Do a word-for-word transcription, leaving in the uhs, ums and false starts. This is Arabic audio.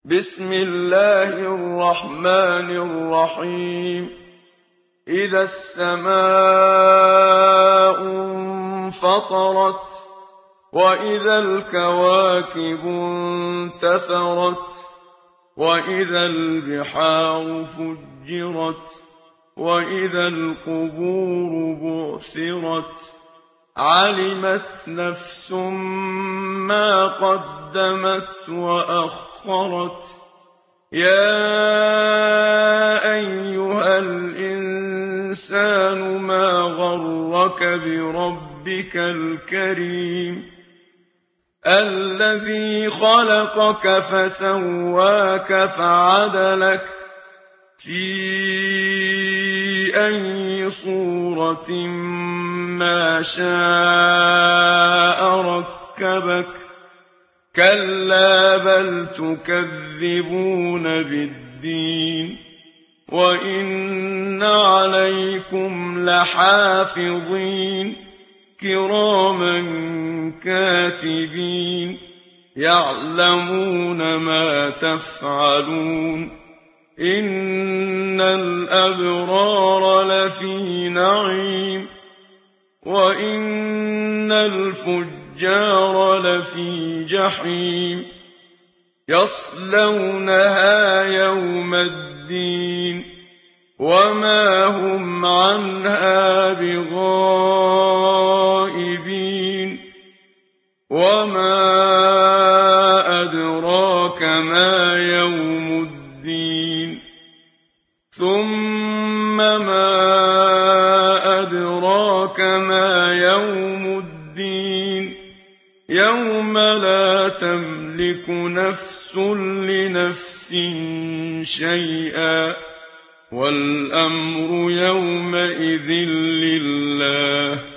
بسم الله الرحمن الرحيم إذا السماء انفطرت وإذا الكواكب انتثرت وإذا البحار فجرت وإذا القبور بعثرت علمت نفس ما قدمت وأخرت يا أيها الإنسان ما غرك بربك الكريم الذي خلقك فسواك فعدلك في أي صورة ما شاء ركبك كلا بل تكذبون بالدين وإن عليكم لحافظين كراما كاتبين يعلمون ما تفعلون إن الأبرار لفي نعيم وإن الفجار لفي جحيم يصلونها يوم الدين وما هم عنها بغائبين وما أدراك ما يوم الدين ثم ما أدراك ما يوم الدين يوم لا تملك نفس لنفس شيئا والأمر يومئذ لله